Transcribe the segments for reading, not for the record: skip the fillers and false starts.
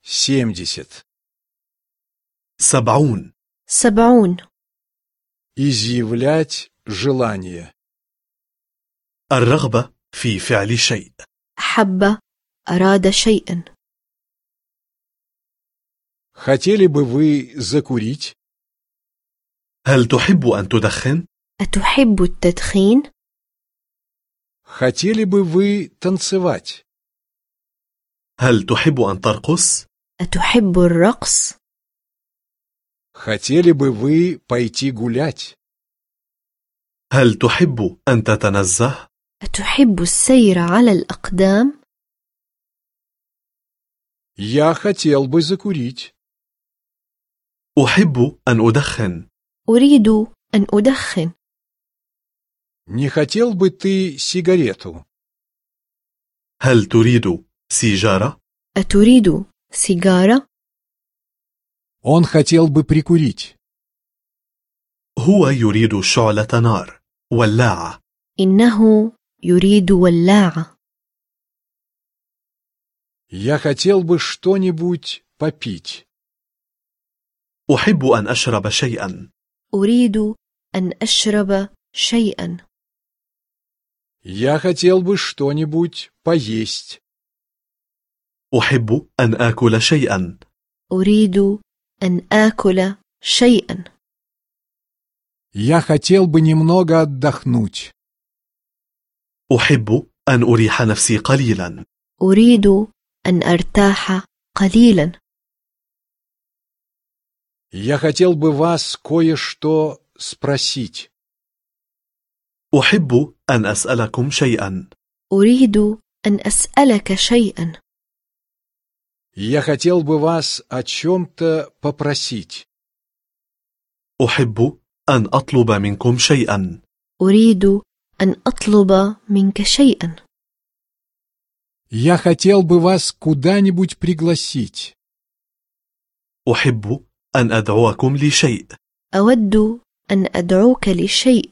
70. 70. 70. Изъявлять желание. الرغبة في فعل شيء. أحب، أراد شيئا. Хотели бы вы закурить? هل تحب أن تدخن؟ أتحب التدخين؟ Хотели бы вы танцевать? هل تحب أن ترقص؟ أتحب الرقص؟ Хотели бы вы пойти гулять? هل تحب أن تتنزه؟ أتحب السير على الأقدام؟ Я хотел бы закурить. أحب أن أدخن. أريد أن أدخن. Не хотел бы ты сигарету? هل تريد سيجارة؟ أتريد سيجارة؟ Он хотел бы прикурить. هو يريد شعلة نار، ولاعة. إنه يريد ولاعة. Я хотел бы что-нибудь попить. أحب أن أشرب شيئا. أريد أن أشرب شيئا. Я хотел бы что-нибудь поесть. أحب أن آكل شيئا. أريد أن آكل شيئا. Я хотел бы немного отдохнуть. أحب أن أريح نفسي قليلا. أريد أن أرتاح قليلا. Я хотел бы вас кое-что спросить. أحب أن أسألكم شيئا. أريد أن أسألك شيئا. Я хотел бы вас о чем-то попросить. أحب أن أطلب منكم شيئا. أريد أن أطلب منك شيئا. Я хотел бы вас куда-нибудь пригласить. أحب أن أدعوكم لشيء. أود أن أدعوك لشيء.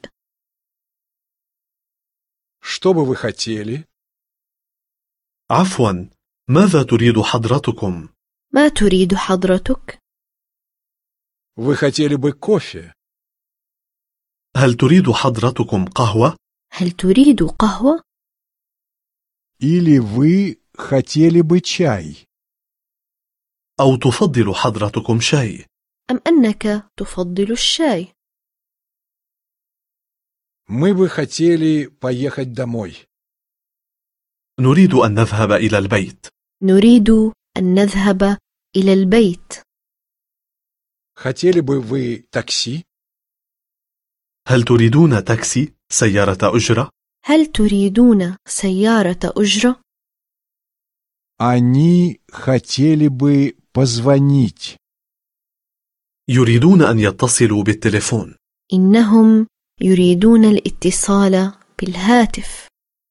Что бы вы хотели? عفوا، ماذا تريد حضرتكم؟ ما تريد حضرتك؟ Вы хотели бы кофе? هل تريد حضرتكم قهوة؟ هل تريد قهوة؟ Или вы хотели бы чай? أو تفضل حضرتكم شاي؟ أم أنك تفضل الشاي؟ Мы бы хотели поехать домой. نريد أن نذهب إلى البيت. نريد أن نذهب إلى البيت. Хотели бы вы такси? هل تريدون تاكسي، سيارة أجرة؟ هل تريدون سيارة أجرة؟ Они хотели бы позвонить. يريدون أن يتصلوا بالتليفون. إنهم يريدون الاتصال بالهاتف.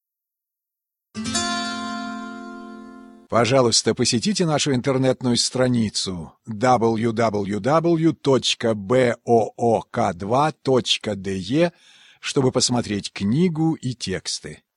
Пожалуйста, посетите нашу интернетную страницу www.book2.de, чтобы посмотреть книгу и тексты.